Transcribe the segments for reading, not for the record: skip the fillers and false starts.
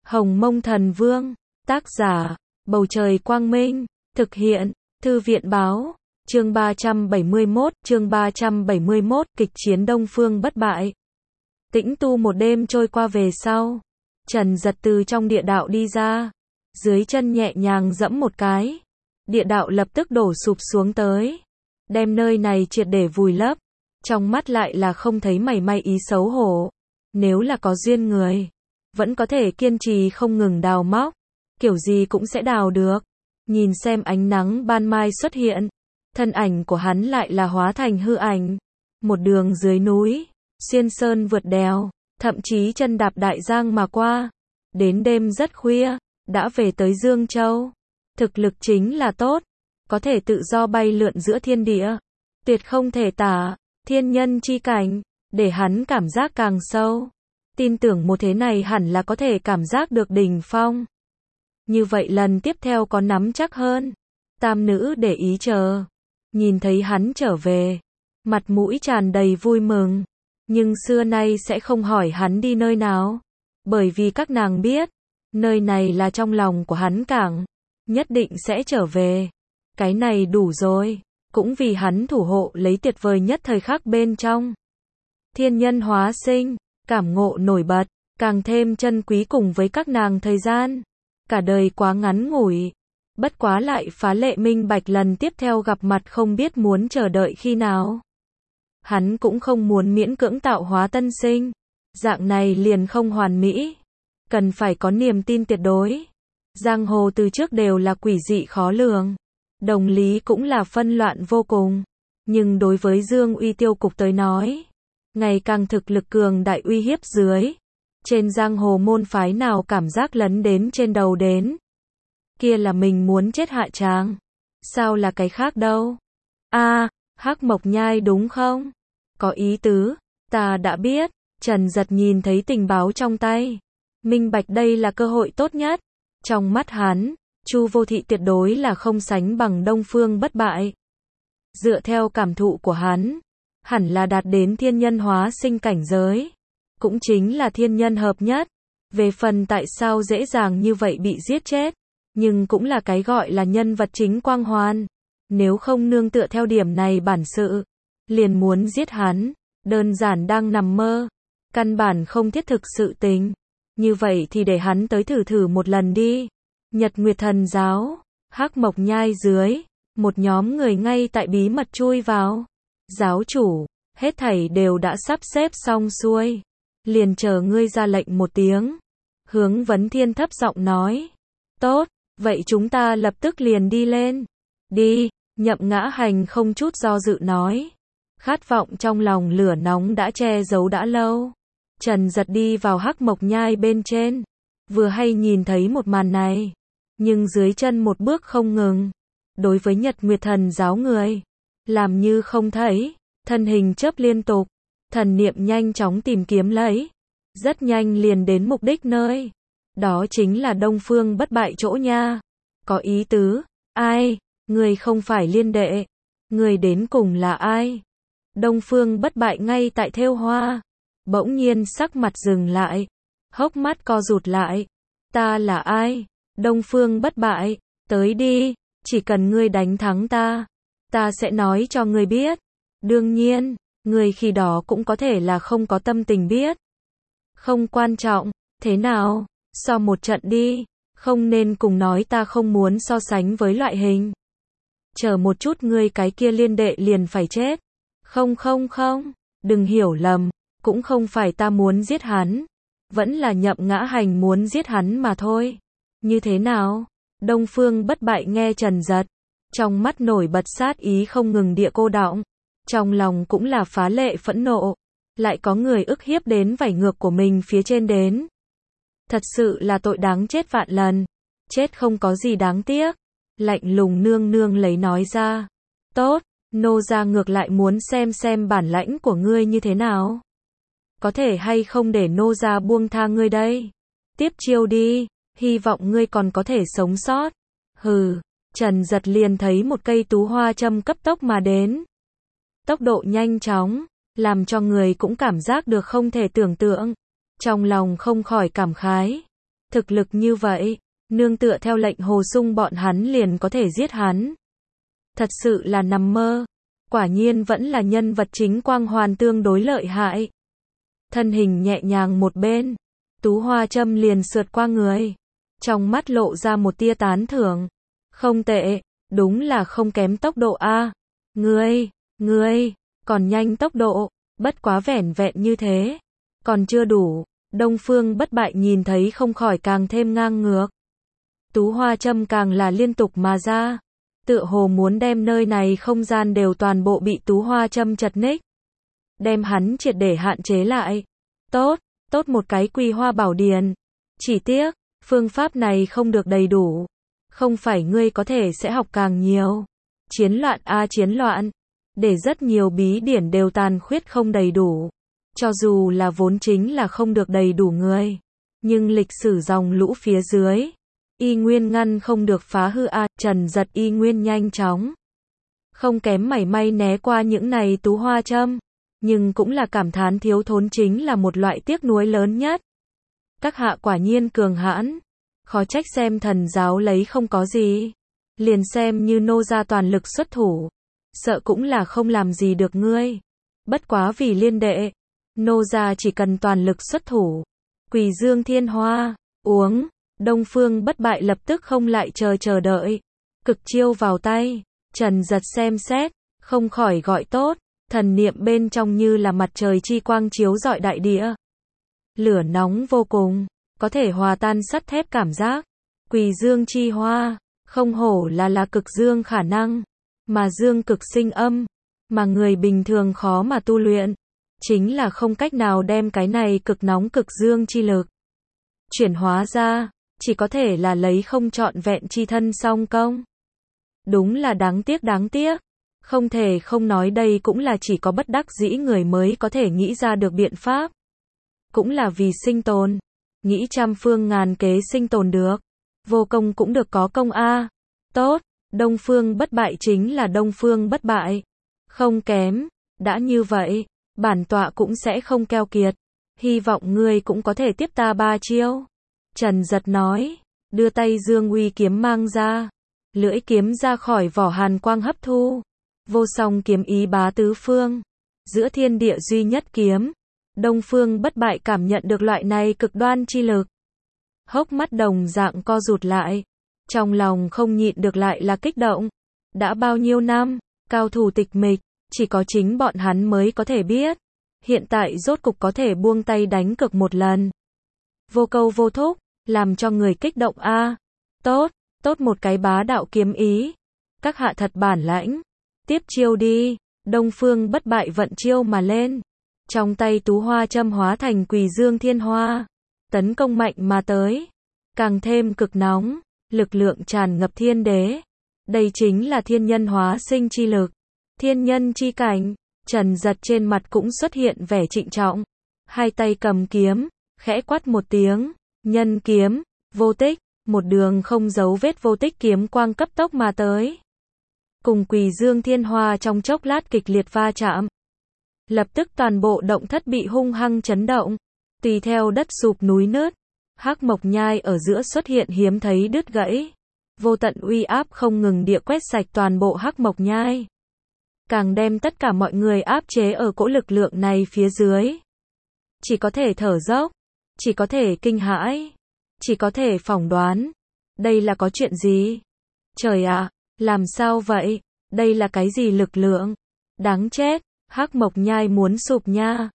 Hồng Mông Thần Vương, tác giả, Bầu Trời Quang Minh, thực hiện, Thư viện Báo, chương 371, kịch chiến Đông Phương bất bại. Tĩnh tu một đêm trôi qua về sau, Trần Giật từ trong địa đạo đi ra, dưới chân nhẹ nhàng giẫm một cái, địa đạo lập tức đổ sụp xuống tới, đem nơi này triệt để vùi lấp, trong mắt lại là không thấy mảy may ý xấu hổ. Nếu là có duyên người, vẫn có thể kiên trì không ngừng đào móc, kiểu gì cũng sẽ đào được. Nhìn xem ánh nắng ban mai xuất hiện, thân ảnh của hắn lại là hóa thành hư ảnh, một đường dưới núi, xuyên sơn vượt đèo, thậm chí chân đạp đại giang mà qua, đến đêm rất khuya, đã về tới Dương Châu. Thực lực chính là tốt, có thể tự do bay lượn giữa thiên địa, tuyệt không thể tả, thiên nhân chi cảnh, để hắn cảm giác càng sâu. Tin tưởng một thế này hẳn là có thể cảm giác được đỉnh phong. Như vậy lần tiếp theo có nắm chắc hơn. Tam nữ để ý chờ, nhìn thấy hắn trở về, mặt mũi tràn đầy vui mừng, nhưng xưa nay sẽ không hỏi hắn đi nơi nào, bởi vì các nàng biết, nơi này là trong lòng của hắn cảng, nhất định sẽ trở về. Cái này đủ rồi, cũng vì hắn thủ hộ lấy tuyệt vời nhất thời khắc bên trong. Thiên nhân hóa sinh, cảm ngộ nổi bật, càng thêm chân quý cùng với các nàng thời gian. Cả đời quá ngắn ngủi, bất quá lại phá lệ minh bạch lần tiếp theo gặp mặt không biết muốn chờ đợi khi nào. Hắn cũng không muốn miễn cưỡng tạo hóa tân sinh, dạng này liền không hoàn mỹ, cần phải có niềm tin tuyệt đối. Giang hồ từ trước đều là quỷ dị khó lường, đồng lý cũng là phân loạn vô cùng, nhưng đối với Dương Uy tiêu cục tới nói, ngày càng thực lực cường đại uy hiếp dưới, trên giang hồ môn phái nào cảm giác lấn đến trên đầu đến, kia là mình muốn chết hạ tràng, sao là cái khác đâu. Hắc Mộc Nhai đúng không? Có ý tứ, ta đã biết. Trần Giật nhìn thấy tình báo trong tay, minh bạch đây là cơ hội tốt nhất. Trong mắt hắn, Chu Vô Thị tuyệt đối là không sánh bằng Đông Phương bất bại. Dựa theo cảm thụ của hắn, hẳn là đạt đến thiên nhân hóa sinh cảnh giới, cũng chính là thiên nhân hợp nhất. Về phần tại sao dễ dàng như vậy bị giết chết, nhưng cũng là cái gọi là nhân vật chính quang hoàn. Nếu không nương tựa theo điểm này bản sự, liền muốn giết hắn, đơn giản đang nằm mơ, căn bản không thiết thực sự tình. Như vậy thì để hắn tới thử một lần đi. Nhật Nguyệt Thần Giáo, Hắc Mộc Nhai dưới, một nhóm người ngay tại bí mật chui vào. Giáo chủ, hết thảy đều đã sắp xếp xong xuôi, liền chờ ngươi ra lệnh một tiếng. Hướng Vấn Thiên thấp giọng nói. Tốt, vậy chúng ta lập tức liền đi lên. Đi, Nhậm Ngã Hành không chút do dự nói. Khát vọng trong lòng lửa nóng đã che giấu đã lâu. Trần Giật đi vào Hắc Mộc Nhai bên trên, vừa hay nhìn thấy một màn này, nhưng dưới chân một bước không ngừng. Đối với Nhật Nguyệt Thần Giáo người, làm như không thấy, thân hình chớp liên tục, thần niệm nhanh chóng tìm kiếm lấy, rất nhanh liền đến mục đích nơi. Đó chính là Đông Phương bất bại chỗ nha. Có ý tứ, ai? Người không phải Liên đệ, người đến cùng là ai? Đông Phương bất bại ngay tại thêu hoa, bỗng nhiên sắc mặt dừng lại, hốc mắt co rụt lại. Ta là ai? Đông Phương bất bại, tới đi, chỉ cần ngươi đánh thắng ta, ta sẽ nói cho ngươi biết. Đương nhiên, ngươi khi đó cũng có thể là không có tâm tình biết. Không quan trọng, thế nào, so một trận đi, không nên cùng nói ta không muốn so sánh với loại hình. Chờ một chút ngươi cái kia Liên đệ liền phải chết. Không, đừng hiểu lầm, cũng không phải ta muốn giết hắn, vẫn là Nhậm Ngã Hành muốn giết hắn mà thôi. Như thế nào? Đông Phương bất bại nghe Trần Giật, trong mắt nổi bật sát ý không ngừng địa cô đọng, trong lòng cũng là phá lệ phẫn nộ, lại có người ức hiếp đến vảy ngược của mình phía trên đến. Thật sự là tội đáng chết vạn lần, chết không có gì đáng tiếc. Lạnh lùng nương nương lấy nói ra. Tốt, nô gia ngược lại muốn xem bản lãnh của ngươi như thế nào. Có thể hay không để nô gia buông tha ngươi đây. Tiếp chiêu đi, hy vọng ngươi còn có thể sống sót. Hừ, Trần Giật liền thấy một cây tú hoa châm cấp tốc mà đến. Tốc độ nhanh chóng, làm cho người cũng cảm giác được không thể tưởng tượng. Trong lòng không khỏi cảm khái. Thực lực như vậy, nương tựa theo lệnh Hồ Sung bọn hắn liền có thể giết hắn. Thật sự là nằm mơ. Quả nhiên vẫn là nhân vật chính quang hoàn tương đối lợi hại. Thân hình nhẹ nhàng một bên, Tú Hoa Châm liền sượt qua người. Trong mắt lộ ra một tia tán thưởng. Không tệ, đúng là không kém tốc độ a. Ngươi, còn nhanh tốc độ, bất quá vẻn vẹn như thế. Còn chưa đủ, Đông Phương Bất Bại nhìn thấy không khỏi càng thêm ngang ngược. Tú Hoa Châm càng là liên tục mà ra. Tựa hồ muốn đem nơi này không gian đều toàn bộ bị Tú Hoa Châm chật ních. Đem hắn triệt để hạn chế lại. Tốt một cái Quy Hoa Bảo Điền. Chỉ tiếc, phương pháp này không được đầy đủ. Không phải ngươi có thể sẽ học càng nhiều. Chiến loạn a chiến loạn. Để rất nhiều bí điển đều tàn khuyết không đầy đủ. Cho dù là vốn chính là không được đầy đủ người. Nhưng lịch sử dòng lũ phía dưới. Y nguyên ngăn không được phá hư a. Trần Giật y nguyên nhanh chóng. Không kém mảy may né qua những này Tú Hoa Châm. Nhưng cũng là cảm thán thiếu thốn chính là một loại tiếc nuối lớn nhất. Các hạ quả nhiên cường hãn. Khó trách xem thần giáo lấy không có gì. Liền xem như nô gia toàn lực xuất thủ. Sợ cũng là không làm gì được ngươi. Bất quá vì liên đệ. Nô gia chỉ cần toàn lực xuất thủ. Quỳ Dương Thiên Hoa, uống. Đông Phương Bất Bại lập tức không lại chờ đợi. Cực chiêu vào tay. Trần Giật xem xét. Không khỏi gọi tốt. Thần niệm bên trong như là mặt trời chi quang chiếu rọi đại địa. Lửa nóng vô cùng. Có thể hòa tan sắt thép cảm giác. Quỳ Dương chi hoa. Không hổ là cực dương khả năng. Mà dương cực sinh âm. Mà người bình thường khó mà tu luyện. Chính là không cách nào đem cái này cực nóng cực dương chi lực chuyển hóa ra. Chỉ có thể là lấy không trọn vẹn chi thân song công. Đúng là đáng tiếc. Không thể không nói đây cũng là chỉ có bất đắc dĩ người mới có thể nghĩ ra được biện pháp. Cũng là vì sinh tồn. Nghĩ trăm phương ngàn kế sinh tồn được. Vô công cũng được có công a. Tốt, Đông Phương Bất Bại chính là Đông Phương Bất Bại. Không kém, đã như vậy, bản tọa cũng sẽ không keo kiệt. Hy vọng ngươi cũng có thể tiếp ta 3 chiêu. Trần Giật nói, đưa tay Dương Uy kiếm mang ra. Lưỡi kiếm ra khỏi vỏ hàn quang hấp thu. Vô song kiếm ý bá tứ phương. Giữa thiên địa duy nhất kiếm. Đông Phương Bất Bại cảm nhận được loại này cực đoan chi lực. Hốc mắt đồng dạng co rụt lại. Trong lòng không nhịn được lại là kích động. Đã bao nhiêu năm, cao thủ tịch mịch, chỉ có chính bọn hắn mới có thể biết. Hiện tại rốt cục có thể buông tay đánh cược một lần. Vô câu vô thúc, làm cho người kích động a. Tốt một cái bá đạo kiếm ý. Các hạ thật bản lãnh. Tiếp chiêu đi. Đông Phương Bất Bại vận chiêu mà lên. Trong tay Tú Hoa Châm hóa thành Quỳ Dương Thiên Hoa. Tấn công mạnh mà tới. Càng thêm cực nóng. Lực lượng tràn ngập thiên đế. Đây chính là thiên nhân hóa sinh chi lực. Thiên nhân chi cảnh. Trần Giật trên mặt cũng xuất hiện vẻ trịnh trọng. Hai tay cầm kiếm. Khẽ quát một tiếng. Nhân kiếm. Vô tích. Một đường không dấu vết vô tích kiếm quang cấp tốc mà tới. Cùng Quỳ Dương Thiên Hoa trong chốc lát kịch liệt va chạm. Lập tức toàn bộ động thất bị hung hăng chấn động. Tùy theo đất sụp núi nứt. Hắc Mộc Nhai ở giữa xuất hiện hiếm thấy đứt gãy. Vô tận uy áp không ngừng địa quét sạch toàn bộ Hắc Mộc Nhai. Càng đem tất cả mọi người áp chế ở cỗ lực lượng này phía dưới. Chỉ có thể thở dốc. Chỉ có thể kinh hãi. Chỉ có thể phỏng đoán. Đây là có chuyện gì? Trời ạ, làm sao vậy? Đây là cái gì lực lượng? Đáng chết, Hắc Mộc Nhai muốn sụp nha.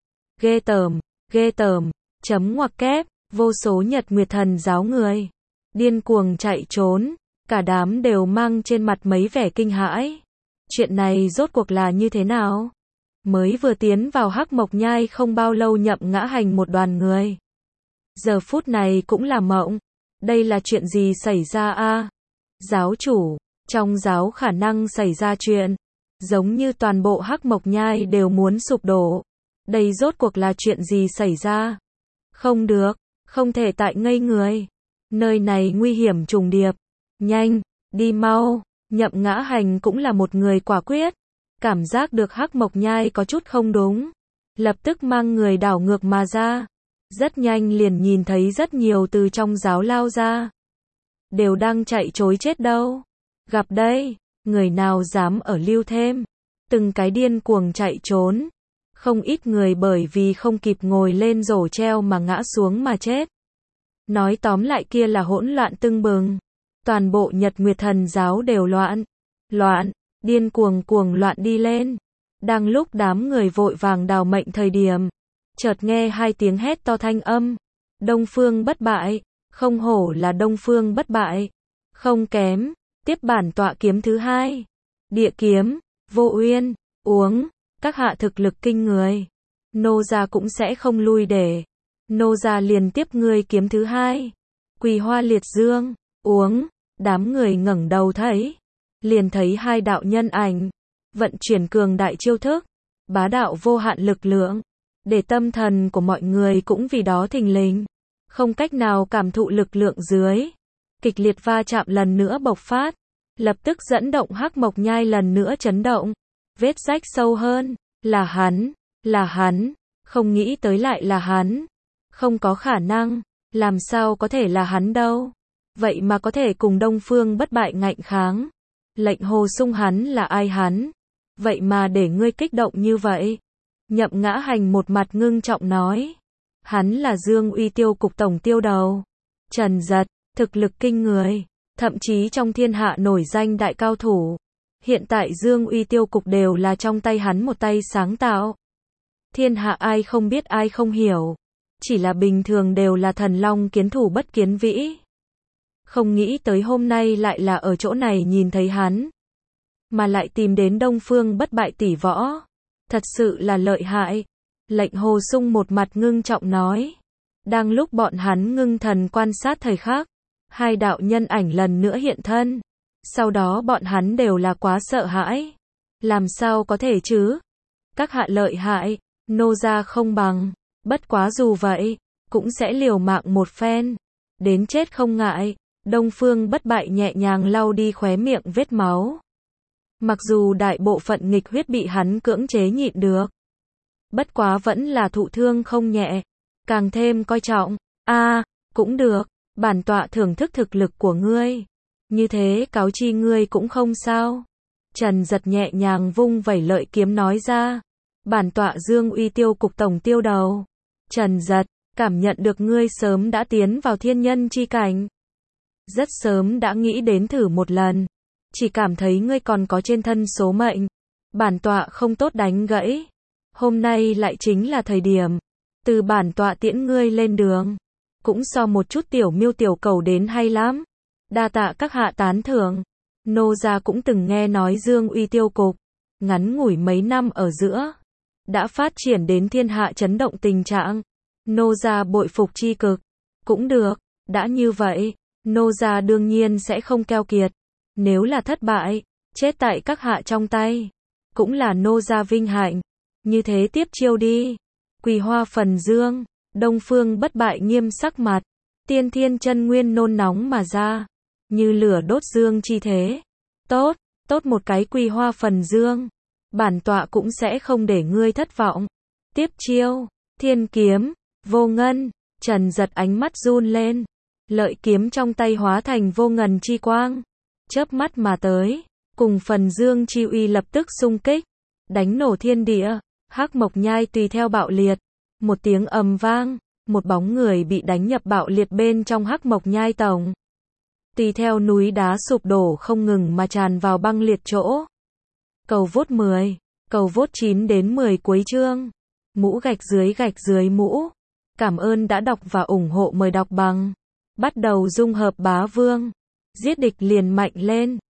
Ghê tởm, chấm ngoặc kép, vô số Nhật Nguyệt Thần giáo người. Điên cuồng chạy trốn, cả đám đều mang trên mặt mấy vẻ kinh hãi. Chuyện này rốt cuộc là như thế nào? Mới vừa tiến vào Hắc Mộc Nhai không bao lâu Nhậm Ngã Hành một đoàn người. Giờ phút này cũng là mộng. Đây là chuyện gì xảy ra a? Giáo chủ, trong giáo khả năng xảy ra chuyện. Giống như toàn bộ Hắc Mộc Nhai đều muốn sụp đổ. Đây rốt cuộc là chuyện gì xảy ra? Không được, không thể tại ngây người. Nơi này nguy hiểm trùng điệp. Nhanh, đi mau. Nhậm Ngã Hành cũng là một người quả quyết. Cảm giác được Hắc Mộc Nhai có chút không đúng. Lập tức mang người đảo ngược mà ra. Rất nhanh liền nhìn thấy rất nhiều từ trong giáo lao ra. Đều đang chạy trối chết đâu. Gặp đây, người nào dám ở lưu thêm. Từng cái điên cuồng chạy trốn. Không ít người bởi vì không kịp ngồi lên rổ treo mà ngã xuống mà chết. Nói tóm lại kia là hỗn loạn tưng bừng. Toàn bộ Nhật Nguyệt Thần giáo đều loạn, điên cuồng loạn đi lên. Đang lúc đám người vội vàng đào mệnh thời điểm, chợt nghe hai tiếng hét to thanh âm. Đông Phương bất bại, không hổ là Đông Phương bất bại. Không kém, tiếp bản tọa kiếm thứ hai. Địa kiếm, Vô Uyên, uống, các hạ thực lực kinh người. Nô gia cũng sẽ không lui để. Nô gia liền tiếp ngươi kiếm thứ hai. Quỳ Hoa Liệt Dương, uống, đám người ngẩng đầu thấy. Liền thấy hai đạo nhân ảnh, vận chuyển cường đại chiêu thức, bá đạo vô hạn lực lượng. Để tâm thần của mọi người cũng vì đó thình lình. Không cách nào cảm thụ lực lượng dưới. Kịch liệt va chạm lần nữa bộc phát. Lập tức dẫn động Hắc Mộc Nhai lần nữa chấn động. Vết rách sâu hơn. Là hắn. Không nghĩ tới lại là hắn. Không có khả năng. Làm sao có thể là hắn đâu. Vậy mà có thể cùng Đông Phương bất bại ngạnh kháng. Lệnh Hồ Sung hắn là ai hắn? Vậy mà để ngươi kích động như vậy. Nhậm Ngã Hành một mặt ngưng trọng nói. Hắn là Dương Uy Tiêu cục tổng tiêu đầu. Trần Giật, thực lực kinh người. Thậm chí trong thiên hạ nổi danh đại cao thủ. Hiện tại Dương Uy Tiêu cục đều là trong tay hắn một tay sáng tạo. Thiên hạ ai không biết ai không hiểu. Chỉ là bình thường đều là thần long kiến thủ bất kiến vĩ. Không nghĩ tới hôm nay lại là ở chỗ này nhìn thấy hắn. Mà lại tìm đến Đông Phương bất bại tỷ võ. Thật sự là lợi hại. Lệnh Hồ Sung một mặt ngưng trọng nói. Đang lúc bọn hắn ngưng thần quan sát thời khắc. Hai đạo nhân ảnh lần nữa hiện thân. Sau đó bọn hắn đều là quá sợ hãi. Làm sao có thể chứ? Các hạ lợi hại, nô gia không bằng. Bất quá dù vậy, cũng sẽ liều mạng một phen. Đến chết không ngại. Đông Phương bất bại nhẹ nhàng lau đi khóe miệng vết máu. Mặc dù đại bộ phận nghịch huyết bị hắn cưỡng chế nhịn được. Bất quá vẫn là thụ thương không nhẹ. Càng thêm coi trọng. Cũng được. Bản tọa thưởng thức thực lực của ngươi. Như thế cáo chi ngươi cũng không sao. Trần Giật nhẹ nhàng vung vẩy lợi kiếm nói ra. Bản tọa Dương Uy Tiêu cục tổng tiêu đầu. Trần Giật, cảm nhận được ngươi sớm đã tiến vào thiên nhân chi cảnh. Rất sớm đã nghĩ đến thử một lần. Chỉ cảm thấy ngươi còn có trên thân số mệnh. Bản tọa không tốt đánh gãy. Hôm nay lại chính là thời điểm. Từ bản tọa tiễn ngươi lên đường. Cũng so một chút tiểu miêu tiểu cầu đến hay lắm. Đa tạ các hạ tán thưởng. Nô gia cũng từng nghe nói Dương Uy Tiêu cục. Ngắn ngủi mấy năm ở giữa. Đã phát triển đến thiên hạ chấn động tình trạng. Nô gia bội phục chi cực. Cũng được. Đã như vậy. Nô gia đương nhiên sẽ không keo kiệt. Nếu là thất bại. Chết tại các hạ trong tay. Cũng là nô gia vinh hạnh. Như thế tiếp chiêu đi. Quỳ Hoa Phần Dương. Đông Phương bất bại nghiêm sắc mặt. Tiên thiên chân nguyên nôn nóng mà ra. Như lửa đốt dương chi thế. Tốt một cái Quỳ Hoa Phần Dương. Bản tọa cũng sẽ không để ngươi thất vọng. Tiếp chiêu. Thiên kiếm. Vô ngân. Trần Giật ánh mắt run lên. Lợi kiếm trong tay hóa thành vô ngần chi quang. Chớp mắt mà tới. Cùng Phần Dương chi uy lập tức xung kích. Đánh nổ thiên địa. Hắc Mộc Nhai tùy theo bạo liệt. Một tiếng ầm vang. Một bóng người bị đánh nhập bạo liệt bên trong Hắc Mộc Nhai tổng. Tùy theo núi đá sụp đổ không ngừng mà tràn vào băng liệt chỗ. Cầu vốt 10. Cầu vốt 9 đến 10 cuối chương. Mũ gạch dưới mũ. Cảm ơn đã đọc và ủng hộ, mời đọc bằng. Bắt đầu dung hợp bá vương. Giết địch liền mạnh lên.